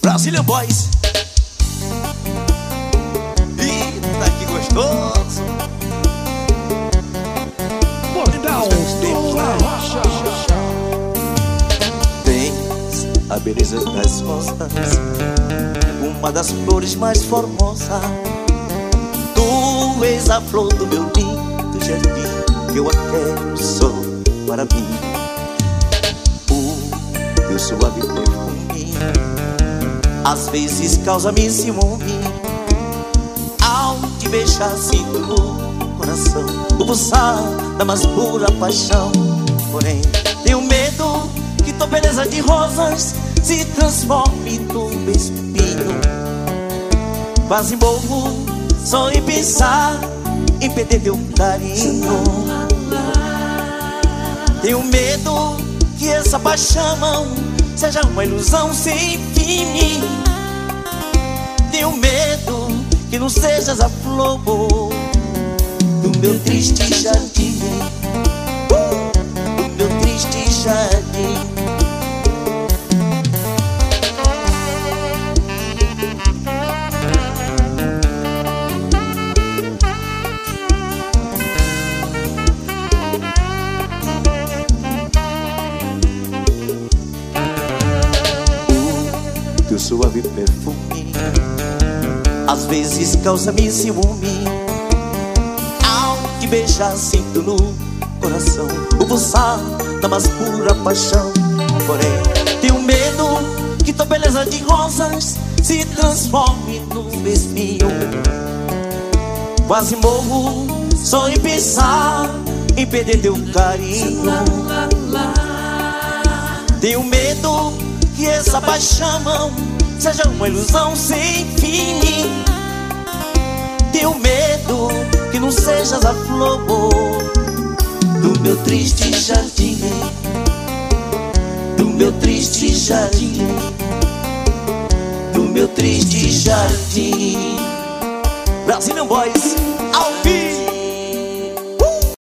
Brazilian Boys. Eita, que gostoso. Tens a beleza das rosas, uma das flores mais formosas. Tu és a flor do meu lindo jardim, que eu a quero só para mim. O teu suave perfume às vezes causa-me ciúme. Ao te beijar sinto no coração o pulsar da mais pura paixão. Porém tenho medo que tua beleza de rosas se transforme num espinho. Quase morro só em pensar em perder teu carinho. Tenho medo que essa paixão seja uma ilusão sem fim. Tenho medo que não sejas a flor do meu triste jardim, do meu triste jardim. O teu suave perfume às vezes causa-me ciúme. Ao te beijar sinto no coração o pulsar da mais pura paixão. Porém tenho medo que tua beleza de rosas se transforme num espinho. Quase morro só em pensar em perder teu carinho. Tenho medo que essa paixão seja uma ilusão sem fim. Tenho medo que não sejas a flor do meu triste jardim, do meu triste jardim, do meu triste jardim. Brazilian Boys, ao vivo.